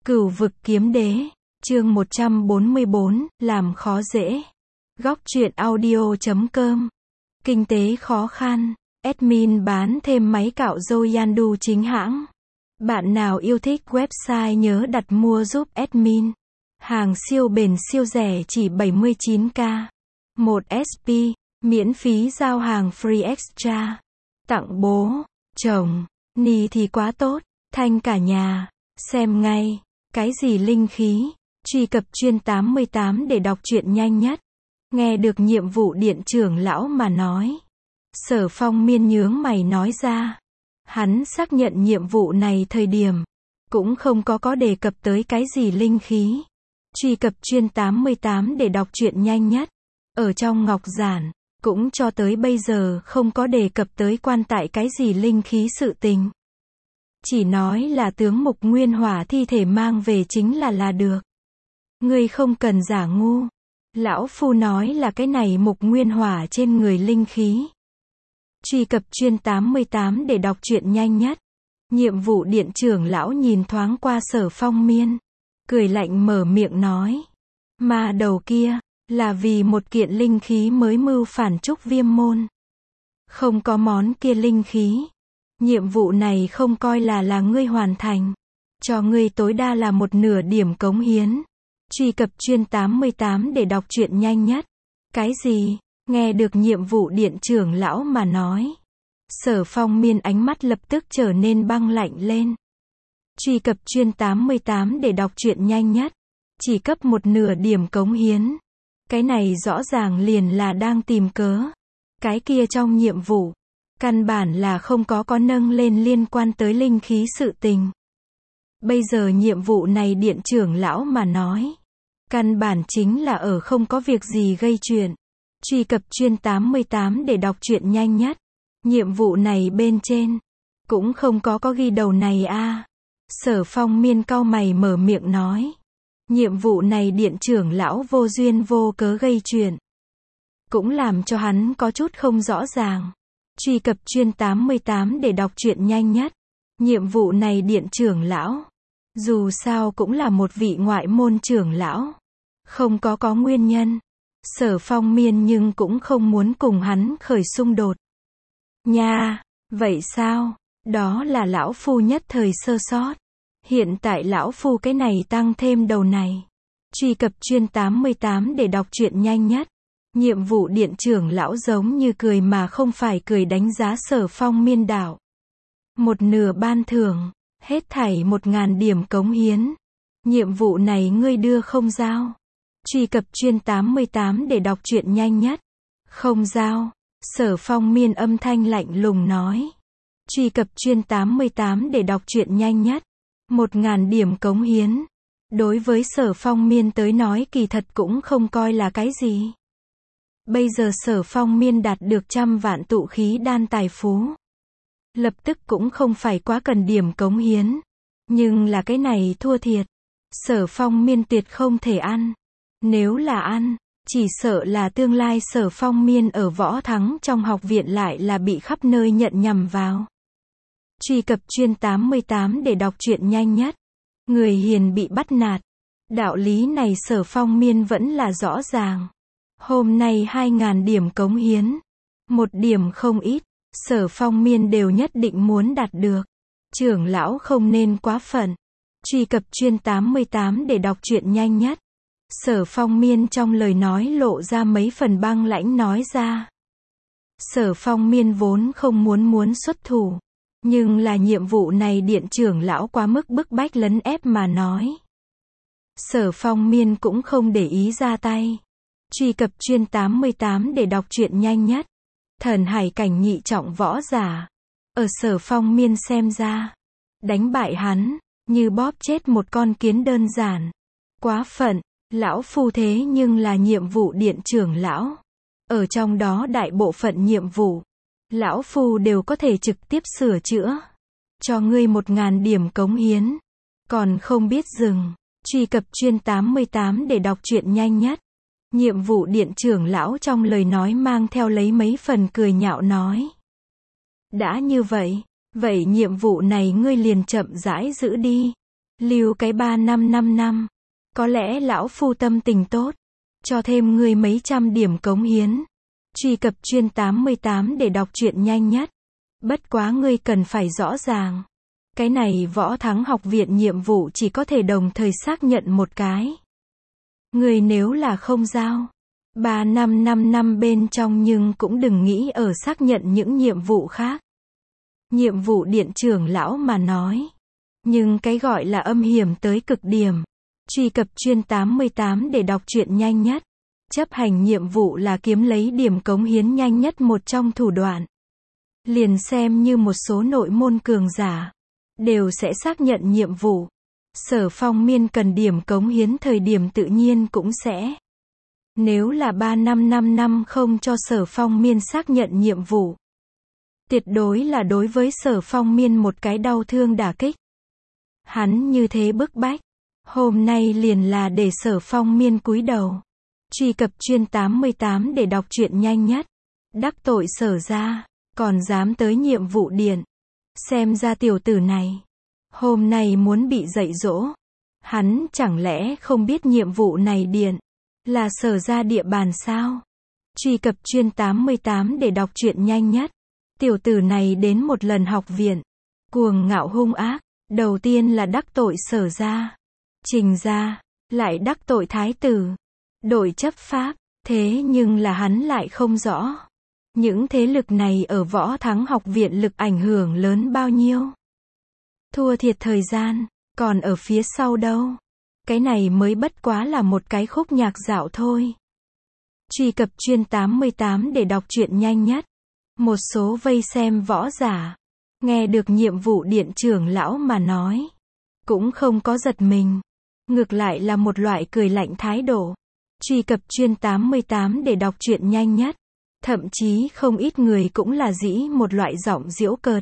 Cửu vực kiếm đế, chương 144, làm khó dễ. Góc truyện audio.com. Kinh tế khó khăn. Admin bán thêm máy cạo râu Yandu chính hãng. Bạn nào yêu thích website nhớ đặt mua giúp admin. Hàng siêu bền siêu rẻ chỉ 79k. 1 SP, miễn phí giao hàng free extra. Tặng bố, chồng, ni thì quá tốt, thanh cả nhà. Xem ngay. Cái gì linh khí? Truy cập chuyên 88 để đọc truyện nhanh nhất. Nghe được nhiệm vụ điện trưởng lão mà nói. Sở Phong miên nhướng mày nói ra. Hắn xác nhận nhiệm vụ này thời điểm. Cũng không có đề cập tới cái gì linh khí. Truy cập chuyên 88 để đọc truyện nhanh nhất. Ở trong ngọc giản. Cũng cho tới bây giờ không có đề cập tới quan tại cái gì linh khí sự tình. Chỉ nói là tướng Mục Nguyên Hỏa thi thể mang về chính là được. Ngươi không cần giả ngu. Lão Phu nói là cái này Mục Nguyên Hỏa trên người linh khí. Truy cập chuyên 88 để đọc truyện nhanh nhất. Nhiệm vụ điện trưởng lão nhìn thoáng qua Sở Phong miên. Cười lạnh mở miệng nói. Mà đầu kia, là vì một kiện linh khí mới mưu phản trúc Viêm môn. Không có món kia linh khí. Nhiệm vụ này không coi là ngươi hoàn thành. Cho ngươi tối đa là một nửa điểm cống hiến. Truy cập chuyên 88 để đọc truyện nhanh nhất. Cái gì? Nghe được nhiệm vụ điện trưởng lão mà nói. Sở Phong miên ánh mắt lập tức trở nên băng lạnh lên. Truy cập chuyên 88 để đọc truyện nhanh nhất. Chỉ cấp một nửa điểm cống hiến. Cái này rõ ràng liền là đang tìm cớ. Cái kia trong nhiệm vụ. Căn bản là không có nâng lên liên quan tới linh khí sự tình. Bây giờ nhiệm vụ này điện trưởng lão mà nói. Căn bản chính là ở không có việc gì gây chuyện. Truy cập chuyên 88 để đọc truyện nhanh nhất. Nhiệm vụ này bên trên. Cũng không có ghi đầu này a. Sở Phong miên cau mày mở miệng nói. Nhiệm vụ này điện trưởng lão vô duyên vô cớ gây chuyện. Cũng làm cho hắn có chút không rõ ràng. Truy cập chuyên 88 để đọc truyện nhanh nhất. Nhiệm vụ này điện trưởng lão. Dù sao cũng là một vị ngoại môn trưởng lão. Không có nguyên nhân. Sở Phong miên nhưng cũng không muốn cùng hắn khởi xung đột. Nha, vậy sao? Đó là lão phu nhất thời sơ sót. Hiện tại lão phu cái này tăng thêm đầu này. Truy cập chuyên 88 để đọc truyện nhanh nhất. Nhiệm vụ điện trưởng lão giống như cười mà không phải cười đánh giá Sở Phong miên đạo. Một nửa ban thưởng, hết thảy 1000 điểm cống hiến. Nhiệm vụ này ngươi đưa không giao. Truy cập chuyên 88 để đọc truyện nhanh nhất. Không giao. Sở Phong miên âm thanh lạnh lùng nói. Truy cập chuyên 88 để đọc truyện nhanh nhất. 1000 điểm cống hiến. Đối với Sở Phong miên tới nói kỳ thật cũng không coi là cái gì. Bây giờ Sở Phong miên đạt được 100 vạn tụ khí đan tài phú. Lập tức cũng không phải quá cần điểm cống hiến. Nhưng là cái này thua thiệt. Sở Phong miên tuyệt không thể ăn. Nếu là ăn, chỉ sợ là tương lai Sở Phong miên ở võ thắng trong học viện lại là bị khắp nơi nhận nhầm vào. Truy cập chuyên 88 để đọc truyện nhanh nhất. Người hiền bị bắt nạt. Đạo lý này Sở Phong miên vẫn là rõ ràng. Hôm nay 2000 điểm cống hiến. Một điểm không ít. Sở Phong miên đều nhất định muốn đạt được. Trưởng lão không nên quá phận. Truy cập chuyên 88 để đọc truyện nhanh nhất. Sở Phong miên trong lời nói lộ ra mấy phần băng lãnh nói ra. Sở Phong miên vốn không muốn xuất thủ. Nhưng là nhiệm vụ này điện trưởng lão quá mức bức bách lấn ép mà nói. Sở Phong miên cũng không để ý ra tay. Truy cập chuyên 88 để đọc truyện nhanh nhất. Thần hải cảnh nhị trọng võ giả. Ở Sở Phong miên xem ra. Đánh bại hắn, như bóp chết một con kiến đơn giản. Quá phận, lão phu thế nhưng là nhiệm vụ điện trưởng lão. Ở trong đó đại bộ phận nhiệm vụ. Lão phu đều có thể trực tiếp sửa chữa. Cho ngươi 1000 điểm cống hiến. Còn không biết dừng. Truy cập chuyên 88 để đọc truyện nhanh nhất. Nhiệm vụ điện trưởng lão trong lời nói mang theo lấy mấy phần cười nhạo nói. Đã như vậy, vậy nhiệm vụ này ngươi liền chậm rãi giữ đi. Lưu cái 3555. Có lẽ lão phu tâm tình tốt. Cho thêm ngươi mấy trăm điểm cống hiến. Truy cập chuyên 88 để đọc truyện nhanh nhất. Bất quá ngươi cần phải rõ ràng. Cái này Võ Thắng Học viện nhiệm vụ chỉ có thể đồng thời xác nhận một cái. Ngươi nếu là không giao 3555 bên trong nhưng cũng đừng nghĩ ở xác nhận những nhiệm vụ khác. Nhiệm vụ điện trưởng lão mà nói. Nhưng cái gọi là âm hiểm tới cực điểm. Truy cập chuyên 88 để đọc truyện nhanh nhất. Chấp hành nhiệm vụ là kiếm lấy điểm cống hiến nhanh nhất một trong thủ đoạn. Liền xem như một số nội môn cường giả. Đều sẽ xác nhận nhiệm vụ. Sở Phong Miên cần điểm cống hiến thời điểm tự nhiên cũng sẽ. Nếu là 3555 không cho Sở Phong Miên xác nhận nhiệm vụ. Tuyệt đối là đối với Sở Phong Miên một cái đau thương đả kích. Hắn như thế bức bách. Hôm nay liền là để Sở Phong Miên cúi đầu. Truy cập chuyên 88 để đọc truyện nhanh nhất. Đắc tội Sở ra, còn dám tới nhiệm vụ điện. Xem ra tiểu tử này. Hôm nay muốn bị dạy dỗ. Hắn chẳng lẽ không biết nhiệm vụ này điện. Là Sở ra địa bàn sao? Truy cập chuyên 88 để đọc truyện nhanh nhất. Tiểu tử này đến một lần học viện. Cuồng ngạo hung ác. Đầu tiên là đắc tội Sở ra. Trình ra. Lại đắc tội thái tử. Đội chấp pháp. Thế nhưng là hắn lại không rõ. Những thế lực này ở Võ Thắng Học viện lực ảnh hưởng lớn bao nhiêu. Thua thiệt thời gian. Còn ở phía sau đâu. Cái này mới bất quá là một cái khúc nhạc dạo thôi. Truy cập chuyên 88 để đọc truyện nhanh nhất. Một số vây xem võ giả. Nghe được nhiệm vụ điện trưởng lão mà nói. Cũng không có giật mình. Ngược lại là một loại cười lạnh thái độ. Truy cập chuyên 88 để đọc truyện nhanh nhất. Thậm chí không ít người cũng là dĩ một loại giọng giễu cợt.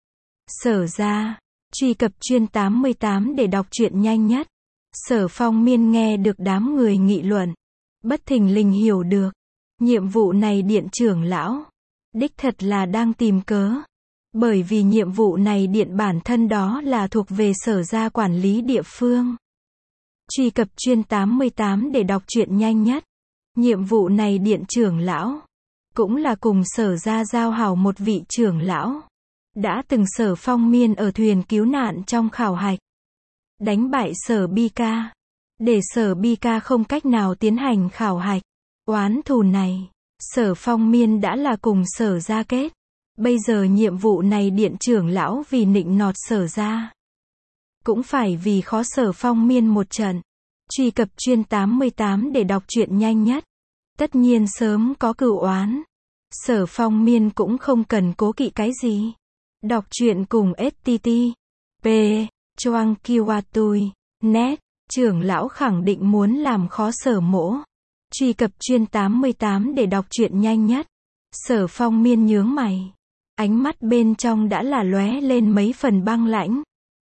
Sở ra. Truy cập chuyên 88 để đọc truyện nhanh nhất. Sở Phong Miên nghe được đám người nghị luận. Bất thình lình hiểu được. Nhiệm vụ này điện trưởng lão. Đích thật là đang tìm cớ. Bởi vì nhiệm vụ này điện bản thân đó là thuộc về Sở ra quản lý địa phương. Truy cập chuyên 88 để đọc truyện nhanh nhất. Nhiệm vụ này điện trưởng lão. Cũng là cùng Sở ra giao hảo một vị trưởng lão. Đã từng Sở Phong Miên ở thuyền cứu nạn trong khảo hạch. Đánh bại Sở Bi Ca. Để Sở Bi Ca không cách nào tiến hành khảo hạch. Oán thù này. Sở Phong Miên đã là cùng Sở ra kết. Bây giờ nhiệm vụ này điện trưởng lão vì nịnh nọt Sở ra. Cũng phải vì khó Sở Phong Miên một trận. Truy cập chuyên 88 để đọc truyện nhanh nhất. Tất nhiên sớm có cửu oán. Sở Phong Miên cũng không cần cố kỵ cái gì. Đọc truyện cùng STT. P. Choang Kiwatui. Net. Trưởng lão khẳng định muốn làm khó Sở mỗ. Truy cập chuyên 88 để đọc truyện nhanh nhất. Sở Phong Miên nhướng mày. Ánh mắt bên trong đã là lóe lên mấy phần băng lãnh.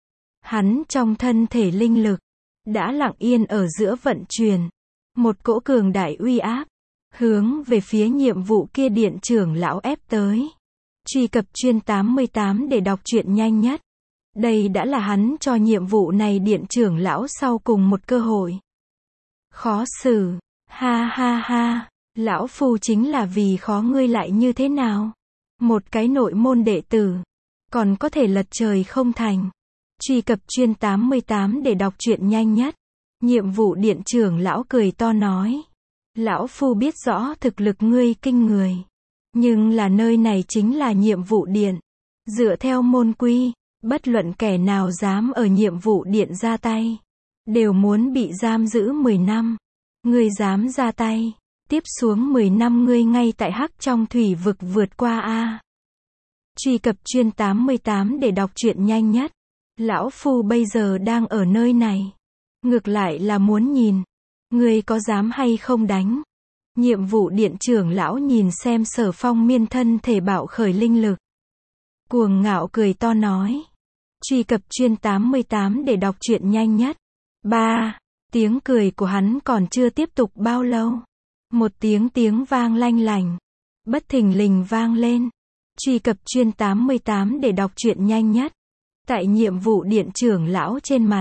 Hắn trong thân thể linh lực. Đã lặng yên ở giữa vận chuyển. Một cỗ cường đại uy áp. Hướng về phía nhiệm vụ kia điện trưởng lão ép tới. Truy cập chuyên 88 để đọc truyện nhanh nhất. Đây đã là hắn cho nhiệm vụ này điện trưởng lão sau cùng một cơ hội. Khó xử. Ha ha ha. Lão phu chính là vì khó ngươi lại như thế nào. Một cái nội môn đệ tử. Còn có thể lật trời không thành. Truy cập chuyên 88 để đọc truyện nhanh nhất. Nhiệm vụ điện trưởng lão cười to nói. Lão phu biết rõ thực lực ngươi kinh người. Nhưng là nơi này chính là nhiệm vụ điện. Dựa theo môn quy, bất luận kẻ nào dám ở nhiệm vụ điện ra tay. Đều muốn bị giam giữ 10 năm. Ngươi dám ra tay. Tiếp xuống 10 năm ngươi ngay tại hắc trong thủy vực vượt qua a. Truy cập chuyên 88 để đọc truyện nhanh nhất. Lão phu bây giờ đang ở nơi này. Ngược lại là muốn nhìn. Ngươi có dám hay không đánh. Nhiệm vụ điện trưởng lão nhìn xem Sở Phong Miên thân thể bạo khởi linh lực. Cuồng ngạo cười to nói. Truy cập chuyên 88 để đọc truyện nhanh nhất. 3. Tiếng cười của hắn còn chưa tiếp tục bao lâu. Một tiếng vang lanh lành. Bất thình lình vang lên. Truy cập chuyên 88 để đọc truyện nhanh nhất. Tại nhiệm vụ điện trưởng lão trên mặt.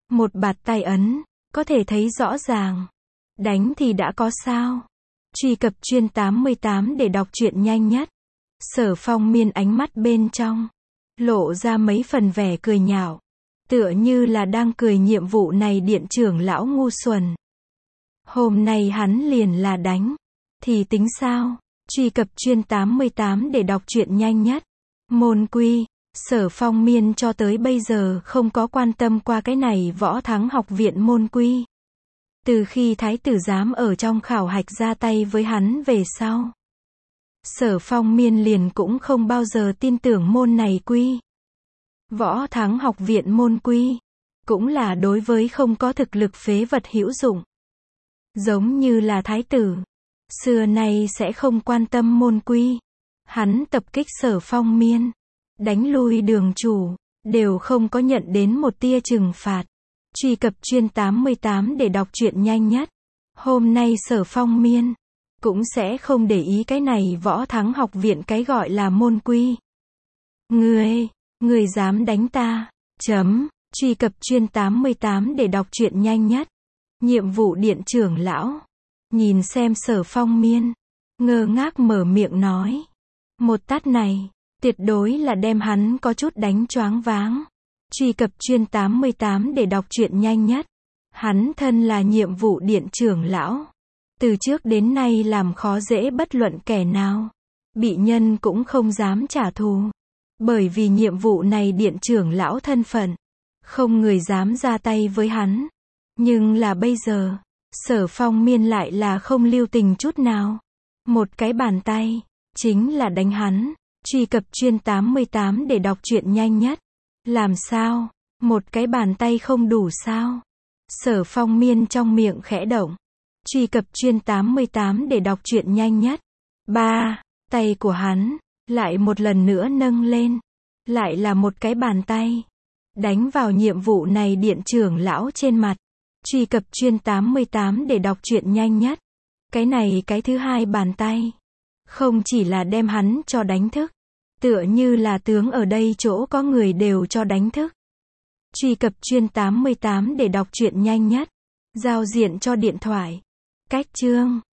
Một bạt tay ấn, có thể thấy rõ ràng. Đánh thì đã có sao? Truy cập chuyên 88 để đọc truyện nhanh nhất. Sở Phong Miên ánh mắt bên trong lộ ra mấy phần vẻ cười nhạo, tựa như là đang cười nhiệm vụ này điện trưởng lão ngu xuẩn. Hôm nay hắn liền là đánh, thì tính sao? Truy cập chuyên 88 để đọc truyện nhanh nhất. Môn quy, Sở Phong Miên cho tới bây giờ không có quan tâm qua cái này Võ Thắng học viện môn quy. Từ khi thái tử giám ở trong khảo hạch ra tay với hắn về sau, Sở Phong Miên liền cũng không bao giờ tin tưởng môn này quy. Võ Thắng học viện môn quy, cũng là đối với không có thực lực phế vật hữu dụng. Giống như là thái tử, xưa nay sẽ không quan tâm môn quy. Hắn tập kích Sở Phong Miên, đánh lui đường chủ, đều không có nhận đến một tia trừng phạt. Truy cập chuyên 88 để đọc truyện nhanh nhất. Hôm nay Sở Phong Miên cũng sẽ không để ý cái này Võ Thắng học viện cái gọi là môn quy. Ngươi dám đánh ta? Truy cập chuyên 88 để đọc truyện nhanh nhất. Nhiệm vụ điện trưởng lão. Nhìn xem Sở Phong Miên, ngơ ngác mở miệng nói. Một tát này, tuyệt đối là đem hắn có chút đánh choáng váng. Truy cập chuyên 88 để đọc truyện nhanh nhất. Hắn thân là nhiệm vụ điện trưởng lão. Từ trước đến nay làm khó dễ bất luận kẻ nào. Bị nhân cũng không dám trả thù. Bởi vì nhiệm vụ này điện trưởng lão thân phận, không người dám ra tay với hắn. Nhưng là bây giờ, Sở Phong Miên lại là không lưu tình chút nào. Một cái bàn tay, chính là đánh hắn. Truy cập chuyên 88 để đọc truyện nhanh nhất. Làm sao? Một cái bàn tay không đủ sao? Sở Phong Miên trong miệng khẽ động. Truy cập chuyên 88 để đọc truyện nhanh nhất. Tay của hắn lại một lần nữa nâng lên. Lại là một cái bàn tay. Đánh vào nhiệm vụ này điện trưởng lão trên mặt. Truy cập chuyên 88 để đọc truyện nhanh nhất. Cái này cái thứ hai bàn tay. Không chỉ là đem hắn cho đánh thức. Tựa như là tướng ở đây chỗ có người đều cho đánh thức. Truy cập chuyên 88 để đọc truyện nhanh nhất. Giao diện cho điện thoại. Cách chương.